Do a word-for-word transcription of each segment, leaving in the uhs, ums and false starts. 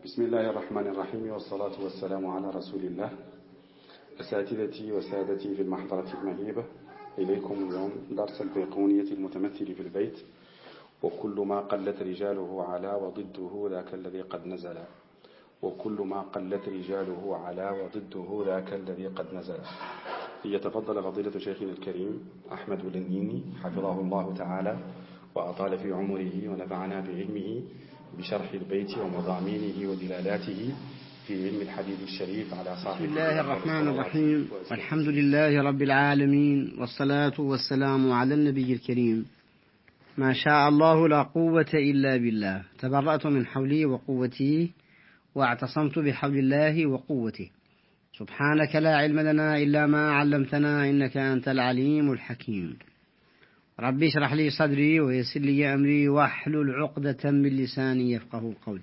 بسم الله الرحمن الرحيم، والصلاة والسلام على رسول الله. أساتذتي وسادتي في المحضرة المهيبة، إليكم اليوم درس البيقونية المتمثل في البيت: وكل ما قلت رجاله على وضده ذاك الذي قد نزل. وكل ما قلت رجاله على وضده ذاك الذي قد نزل. ليتفضل فضيلة شيخنا الكريم أحمد النيني حفظه الله تعالى وأطال في عمره ونفعنا بعلمه بشرح البيت ومضامينه ودلالاته في علم الحديث الشريف على صاحب. بسم الله الرحمن الرحيم، والحمد لله رب العالمين، والصلاة والسلام على النبي الكريم. ما شاء الله لا قوة إلا بالله، تبرأت من حولي وقوتي واعتصمت بحول الله وقوته. سبحانك لا علم لنا إلا ما علمتنا، إنك أنت العليم الحكيم. ربي اشرح لي صدري ويسر لي أمري واحلل عقدة من لساني يفقه قولي.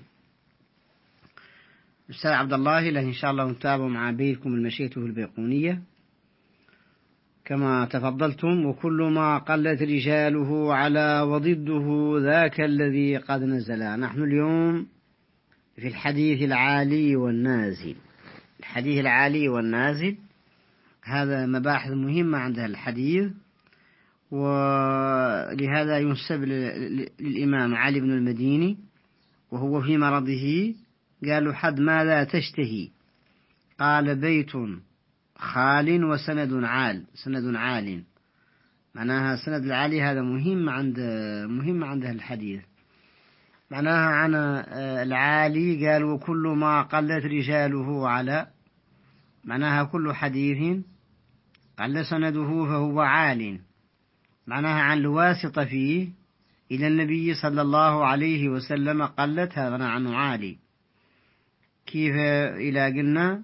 أستاذ عبد الله له إن شاء الله نتابع مع بيتكم المشيئة البيقونية كما تفضلتم. وكل ما قلت رجاله على وضده ذاك الذي قد نزل. نحن اليوم في الحديث العالي والنازل. الحديث العالي والنازل هذا مباحث مهمة عند الحديث، ولهذا ينسب للإمام علي بن المديني وهو في مرضه، قالوا: حد ماذا تشتهي؟ قال: بيت خال وسند عال. سند عال معناها سند العالي هذا مهم عند مهم عند الحديث. معناها عن العالي قال: وكل ما قلت رجاله على، معناها كل حديث قل سنده فهو عال. معناها عن الواسطة فيه إلى النبي صلى الله عليه وسلم قلت، هذا عنه عالي. كيف إلى قلنا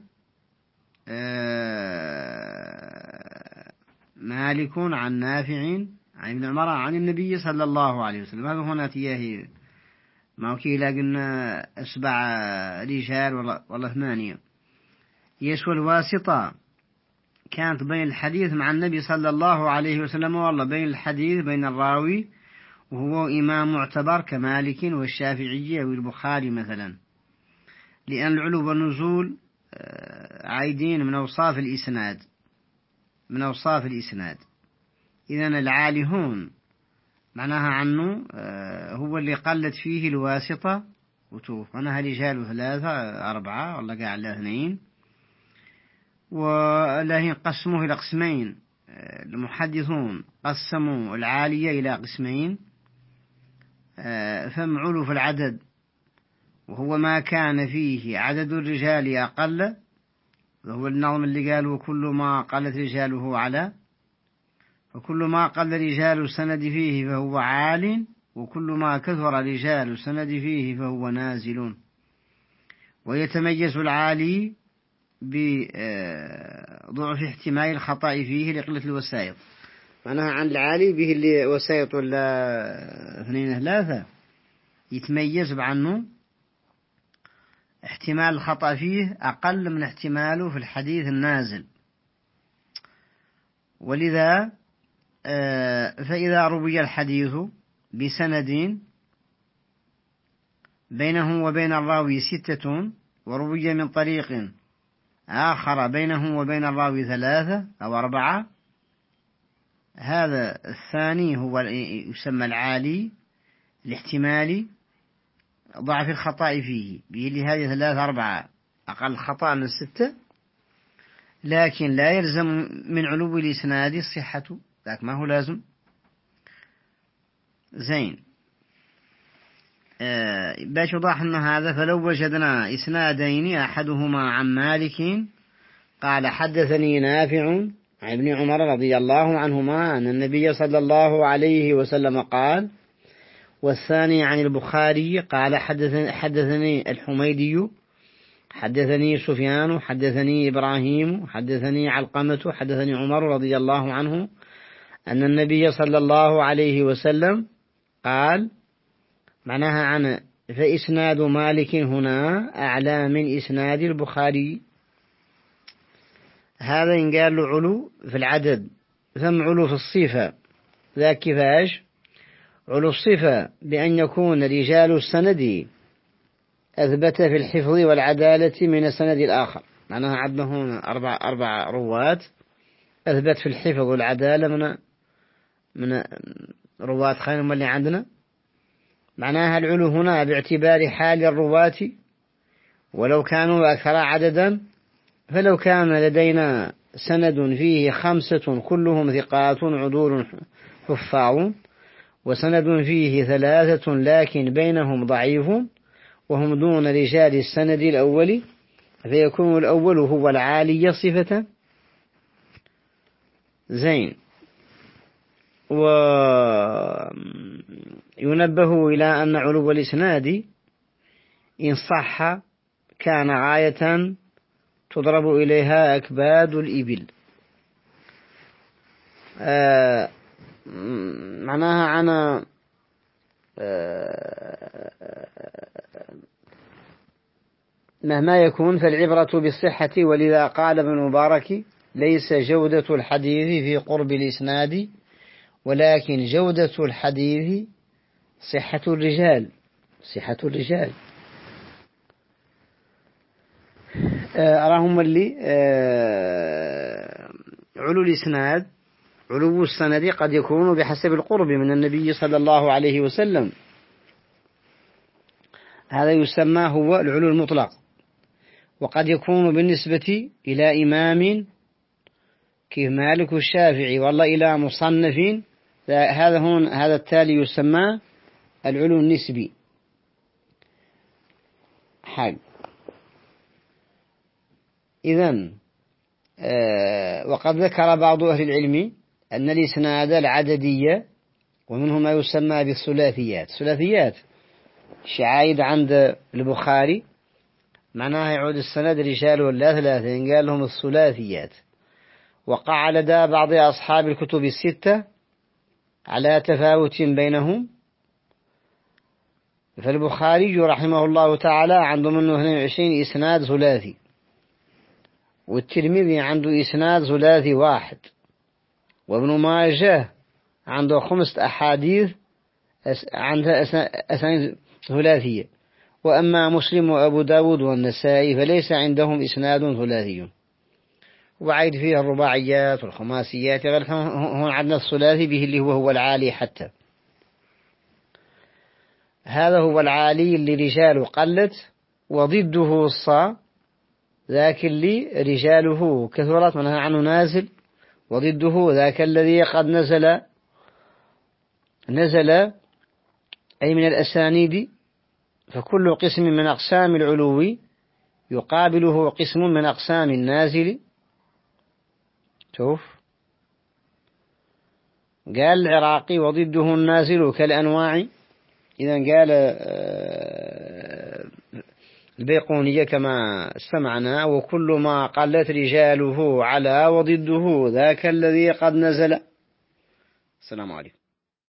آه مالك عن نافع عن ابن عمر عن النبي صلى الله عليه وسلم، هذا هنا تياه ما كي إلى قلنا أسبع رجال والله, والله ثمانية. يسوى الواسطة كانت بين الحديث مع النبي صلى الله عليه وسلم، والله بين الحديث بين الراوي وهو إمام معتبر كمالك والشافعية والبخاري مثلا، لأن العلو والنزول عايدين من أوصاف الإسناد من أوصاف الإسناد. إذن العالي هون معناها عنه هو اللي قلت فيه الواسطة وتوف. أنا رجال ثلاثة أربعة والله قاعد على اثنين، ولكن قسموه إلى قسمين. المحدثون قسموا العالية إلى قسمين: فم علو في العدد وهو ما كان فيه عدد الرجال أقل، وهو النظم اللي قال: وكل ما قلت رجاله على. وكل ما قل رجال السند فيه فهو عال، وكل ما كثر رجال السند فيه فهو نازل. ويتميز العالي بضعف احتمال الخطأ فيه لقلة الوسائط. معناها عن العالي به اللي وسائط ولا اثنين ثلاثة يتميز بعنه احتمال الخطأ فيه أقل من احتماله في الحديث النازل. ولذا فإذا روي الحديث بسند بينه وبين الراوي ستة، وروي من طريق آخر بينه وبين الراوي ثلاثة أو أربعة، هذا الثاني هو يسمى العالي الاحتمالي ضعف الخطأ فيه، به هذه ثلاثة أربعة أقل خطأ من الستة، لكن لا يلزم من علو الإسناد الصحة، ذاك ما هو لازم. زين آه باش وضح أن هذا: فلو وجدنا إسنادين أحدهما عن مالك قال: حدثني نافع عن ابن عمر رضي الله عنهما أن النبي صلى الله عليه وسلم قال، والثاني عن البخاري قال: حدثني, حدثني الحميدي حدثني سفيان حدثني إبراهيم حدثني علقمة حدثني عمر رضي الله عنه أن النبي صلى الله عليه وسلم قال. معناها عن فإسناد مالك هنا أعلى من إسناد البخاري. هذا إن قال له علو في العدد، ثم علو في الصفة. ذاك كيفاش؟ علو الصفة بأن يكون رجال السند أثبت في الحفظ والعدالة من السند الآخر. معناها عندنا هنا أربع أربع رواة أثبت في الحفظ والعدالة من من رواة خير من اللي عندنا. معناها العلو هنا باعتبار حال الرواة ولو كانوا أكثر عددا، فلو كان لدينا سند فيه خمسة كلهم ثقات عدول حفاظ، وسند فيه ثلاثة لكن بينهم ضعيف وهم دون رجال السند الأول، فيكون الأول هو العالي صفة. زين. وينبه إلى أن علو الإسناد إن صح كان غاية تضرب إليها أكباد الإبل. آه معناها عن آه مهما يكون فالعبرة بالصحة، ولذا قال ابن المبارك ليس جودة الحديث في قرب الإسناد ولكن جودة الحديث صحة الرجال. صحة الرجال أراهم اللي علو الإسناد علو السند قد يكون بحسب القرب من النبي صلى الله عليه وسلم، هذا يسمى هو العلو المطلق. وقد يكون بالنسبة إلى إمام كيف مالك والشافعي والله إلى مصنف، هذا هون هذا التالي يسمى العلو النسبي حق. إذن آه وقد ذكر بعض أهل العلم أن الإسناد العددية ومنه ما يسمى بالثلاثيات. ثلاثيات شعايد عند البخاري معناها يعود السند رجال ولا ثلاثة، قال لهم الثلاثيات. وقع لدى بعض أصحاب الكتب الستة على تفاوت بينهم، فالبخاري رحمه الله تعالى عنده منه اثنين وعشرين إسناد ثلاثي، والترمذي عنده إسناد ثلاثي واحد، وابن ماجه عنده خمسة أحاديث عندها أسانيد ثلاثية. وأما مسلم وأبو داود والنسائي فليس عندهم إسناد ثلاثي، وعيد فيها الرباعيات والخماسيات. هون عندنا الثلاثي به اللي هو هو العالي حتى. هذا هو العالي اللي رجاله قلت، وضده الصا ذاك اللي رجاله كثرت منها عنه نازل، وضده ذاك الذي قد نزل نزل أي من الأسانيد. فكل قسم من أقسام العلو يقابله قسم من أقسام النازل. شوف قال العراقي وضده النازل كالأنواع. إذا قال البيقونية كما استمعنا وكل ما قلت رجاله على وضده ذاك الذي قد نزل. السلام عليكم.